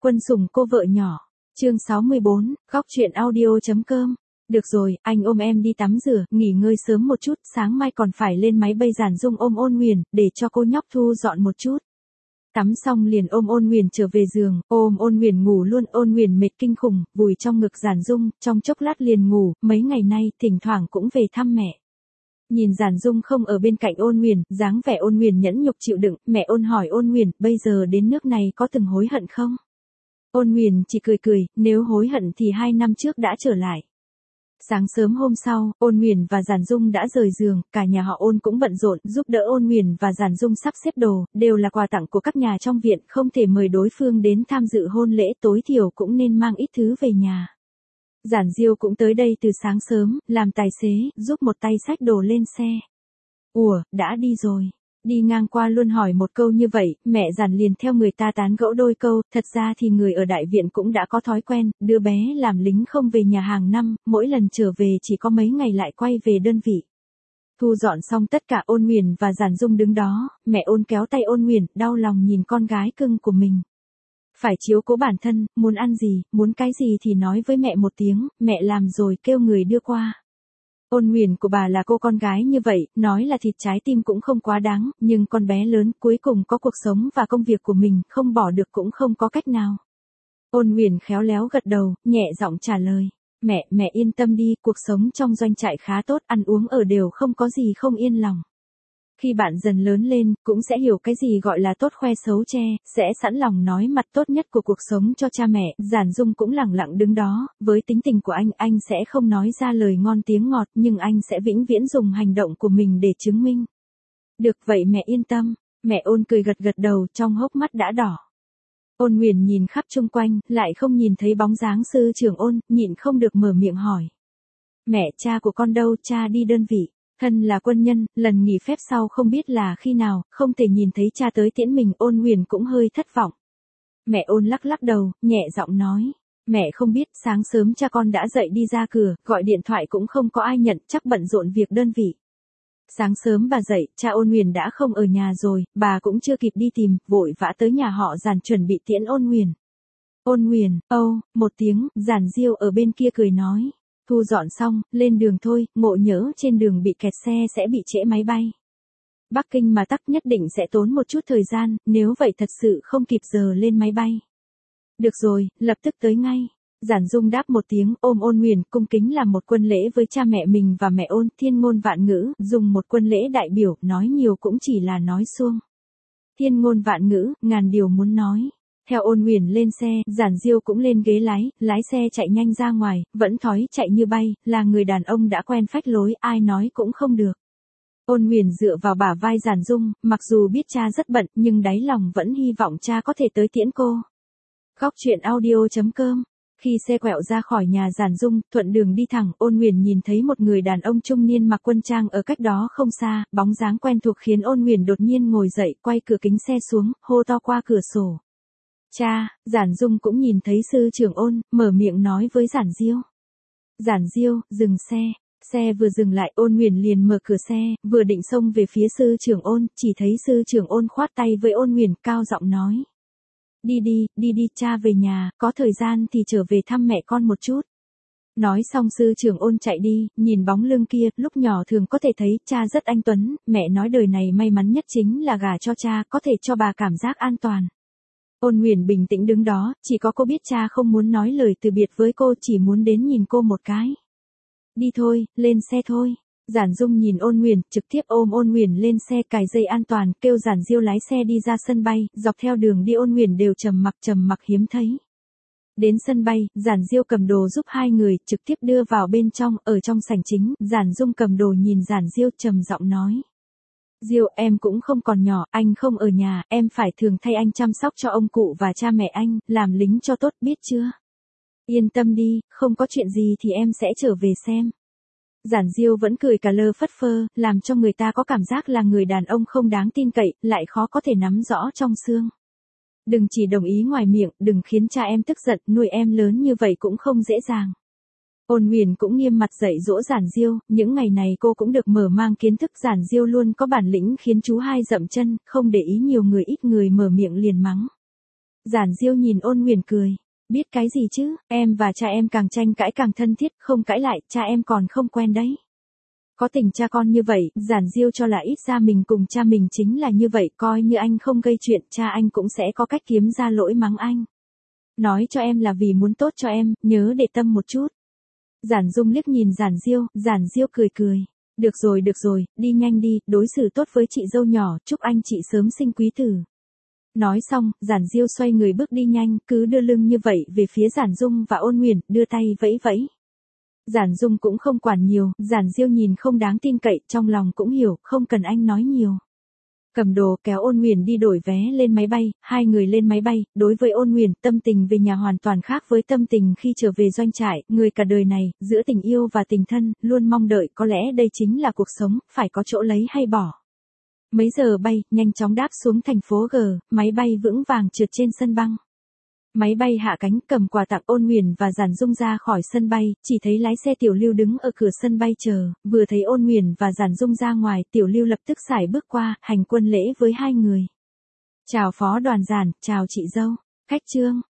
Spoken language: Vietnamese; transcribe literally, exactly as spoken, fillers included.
Quân sủng cô vợ nhỏ. Chương sáu mươi bốn, góc truyện audio.com. Được rồi, anh ôm em đi tắm rửa, nghỉ ngơi sớm một chút, sáng mai còn phải lên máy bay. Giản Dung ôm Ôn Nguyền, để cho cô nhóc thu dọn một chút. Tắm xong liền ôm Ôn Nguyền trở về giường, ôm Ôn Nguyền ngủ luôn. Ôn Nguyền mệt kinh khủng, vùi trong ngực Giản Dung, trong chốc lát liền ngủ, mấy ngày nay, thỉnh thoảng cũng về thăm mẹ. Nhìn Giản Dung không ở bên cạnh Ôn Nguyền, dáng vẻ Ôn Nguyền nhẫn nhục chịu đựng, mẹ Ôn hỏi Ôn Nguyền, bây giờ đến nước này có từng hối hận không? Ôn Nguyền chỉ cười cười, nếu hối hận thì hai năm trước đã trở lại. Sáng sớm hôm sau, Ôn Nguyền và Giản Dung đã rời giường, cả nhà họ Ôn cũng bận rộn, giúp đỡ Ôn Nguyền và Giản Dung sắp xếp đồ, đều là quà tặng của các nhà trong viện, không thể mời đối phương đến tham dự hôn lễ, tối thiểu cũng nên mang ít thứ về nhà. Giản Diêu cũng tới đây từ sáng sớm, làm tài xế, giúp một tay xách đồ lên xe. Ủa, đã đi rồi. Đi ngang qua luôn hỏi một câu như vậy, mẹ Giản liền theo người ta tán gẫu đôi câu, thật ra thì người ở đại viện cũng đã có thói quen, đứa bé làm lính không về nhà hàng năm, mỗi lần trở về chỉ có mấy ngày lại quay về đơn vị. Thu dọn xong tất cả, Ôn Nguyền và Giản Dung đứng đó, mẹ Ôn kéo tay Ôn Nguyền, đau lòng nhìn con gái cưng của mình. Phải chiếu cố bản thân, muốn ăn gì, muốn cái gì thì nói với mẹ một tiếng, mẹ làm rồi kêu người đưa qua. Ôn Nguyền của bà là cô con gái như vậy, nói là thịt trái tim cũng không quá đáng, nhưng con bé lớn cuối cùng có cuộc sống và công việc của mình, không bỏ được cũng không có cách nào. Ôn Nguyền khéo léo gật đầu, nhẹ giọng trả lời, mẹ, mẹ yên tâm đi, cuộc sống trong doanh trại khá tốt, ăn uống ở đều không có gì không yên lòng. Khi bạn dần lớn lên, cũng sẽ hiểu cái gì gọi là tốt khoe xấu che, sẽ sẵn lòng nói mặt tốt nhất của cuộc sống cho cha mẹ. Giản Dung cũng lẳng lặng đứng đó, với tính tình của anh, anh sẽ không nói ra lời ngon tiếng ngọt, nhưng anh sẽ vĩnh viễn dùng hành động của mình để chứng minh. Được vậy mẹ yên tâm, mẹ Ôn cười gật gật đầu, trong hốc mắt đã đỏ. Ôn Nguyền nhìn khắp chung quanh, lại không nhìn thấy bóng dáng sư trưởng Ôn, nhịn không được mở miệng hỏi. Mẹ, cha của con đâu, cha đi đơn vị. Thân là quân nhân, lần nghỉ phép sau không biết là khi nào, không thể nhìn thấy cha tới tiễn mình. Ôn Nguyền cũng hơi thất vọng. Mẹ Ôn lắc lắc đầu, nhẹ giọng nói. Mẹ không biết, sáng sớm cha con đã dậy đi ra cửa, gọi điện thoại cũng không có ai nhận, chắc bận rộn việc đơn vị. Sáng sớm bà dậy, cha Ôn Nguyền đã không ở nhà rồi, bà cũng chưa kịp đi tìm, vội vã tới nhà họ Giản chuẩn bị tiễn Ôn Nguyền. Ôn Nguyền, âu, một tiếng, Giản Diêu ở bên kia cười nói. Thu dọn xong, lên đường thôi, ngộ nhỡ trên đường bị kẹt xe sẽ bị trễ máy bay. Bắc Kinh mà tắc nhất định sẽ tốn một chút thời gian, nếu vậy thật sự không kịp giờ lên máy bay. Được rồi, lập tức tới ngay. Giản Dung đáp một tiếng, ôm Ôn Nguyền, cung kính làm một quân lễ với cha mẹ mình và mẹ Ôn, thiên ngôn vạn ngữ, dùng một quân lễ đại biểu, nói nhiều cũng chỉ là nói suông. Thiên ngôn vạn ngữ, ngàn điều muốn nói. Theo Ôn Nguyền lên xe, Giản Diêu cũng lên ghế lái, lái xe chạy nhanh ra ngoài, vẫn thói chạy như bay, là người đàn ông đã quen phách lối, ai nói cũng không được. Ôn Nguyền dựa vào bả vai Giản Dung, mặc dù biết cha rất bận, nhưng đáy lòng vẫn hy vọng cha có thể tới tiễn cô. Góc truyện audio.com. Khi xe quẹo ra khỏi nhà Giản Dung, thuận đường đi thẳng, Ôn Nguyền nhìn thấy một người đàn ông trung niên mặc quân trang ở cách đó không xa, bóng dáng quen thuộc khiến Ôn Nguyền đột nhiên ngồi dậy, quay cửa kính xe xuống, hô to qua cửa sổ. Cha, Giản Dung cũng nhìn thấy sư trưởng Ôn, mở miệng nói với Giản Diêu. Giản Diêu, dừng xe. Xe vừa dừng lại, Ôn Nguyền liền mở cửa xe, vừa định xông về phía sư trưởng Ôn, chỉ thấy sư trưởng Ôn khoát tay với Ôn Nguyền, cao giọng nói. Đi đi, đi đi, cha về nhà, có thời gian thì trở về thăm mẹ con một chút. Nói xong sư trưởng Ôn chạy đi, nhìn bóng lưng kia, lúc nhỏ thường có thể thấy, cha rất anh tuấn, mẹ nói đời này may mắn nhất chính là gả cho cha, có thể cho bà cảm giác an toàn. Ôn Nguyền bình tĩnh đứng đó, chỉ có cô biết cha không muốn nói lời từ biệt với cô, chỉ muốn đến nhìn cô một cái. Đi thôi, lên xe thôi. Giản Dung nhìn Ôn Nguyền, trực tiếp ôm Ôn Nguyền lên xe, cài dây an toàn, kêu Giản Diêu lái xe đi ra sân bay, dọc theo đường đi Ôn Nguyền đều trầm mặc trầm mặc hiếm thấy. Đến sân bay, Giản Diêu cầm đồ giúp hai người, trực tiếp đưa vào bên trong, ở trong sảnh chính, Giản Dung cầm đồ nhìn Giản Diêu trầm giọng nói. Diêu, em cũng không còn nhỏ, anh không ở nhà, em phải thường thay anh chăm sóc cho ông cụ và cha mẹ anh, làm lính cho tốt, biết chưa? Yên tâm đi, không có chuyện gì thì em sẽ trở về xem. Giản Diêu vẫn cười cà lơ phất phơ, làm cho người ta có cảm giác là người đàn ông không đáng tin cậy, lại khó có thể nắm rõ trong xương. Đừng chỉ đồng ý ngoài miệng, đừng khiến cha em tức giận, nuôi em lớn như vậy cũng không dễ dàng. Ôn Nguyền cũng nghiêm mặt dạy dỗ Giản Diêu, những ngày này cô cũng được mở mang kiến thức. Giản Diêu luôn có bản lĩnh khiến chú hai dậm chân, không để ý nhiều người, ít người mở miệng liền mắng. Giản Diêu nhìn Ôn Nguyền cười. Biết cái gì chứ, em và cha em càng tranh cãi càng thân thiết, không cãi lại, cha em còn không quen đấy. Có tình cha con như vậy, Giản Diêu cho là ít ra mình cùng cha mình chính là như vậy, coi như anh không gây chuyện, cha anh cũng sẽ có cách kiếm ra lỗi mắng anh. Nói cho em là vì muốn tốt cho em, nhớ để tâm một chút. Giản Dung liếc nhìn Giản Diêu, Giản Diêu cười cười. Được rồi được rồi, đi nhanh đi, đối xử tốt với chị dâu nhỏ, chúc anh chị sớm sinh quý tử. Nói xong, Giản Diêu xoay người bước đi nhanh, cứ đưa lưng như vậy về phía Giản Dung và Ôn Nguyền, đưa tay vẫy vẫy. Giản Dung cũng không quản nhiều, Giản Diêu nhìn không đáng tin cậy, trong lòng cũng hiểu, không cần anh nói nhiều. Cầm đồ kéo Ôn Nguyền đi đổi vé lên máy bay, hai người lên máy bay, đối với Ôn Nguyền, tâm tình về nhà hoàn toàn khác với tâm tình khi trở về doanh trại, người cả đời này, giữa tình yêu và tình thân, luôn mong đợi có lẽ đây chính là cuộc sống, phải có chỗ lấy hay bỏ. Mấy giờ bay, nhanh chóng đáp xuống thành phố G, máy bay vững vàng trượt trên sân băng. Máy bay hạ cánh, cầm quà tặng Ôn Nguyền và Giản Dung ra khỏi sân bay, chỉ thấy lái xe Tiểu Lưu đứng ở cửa sân bay chờ, vừa thấy Ôn Nguyền và Giản Dung ra ngoài, Tiểu Lưu lập tức sải bước qua, hành quân lễ với hai người. Chào phó đoàn Giản, chào chị dâu, khách Trương.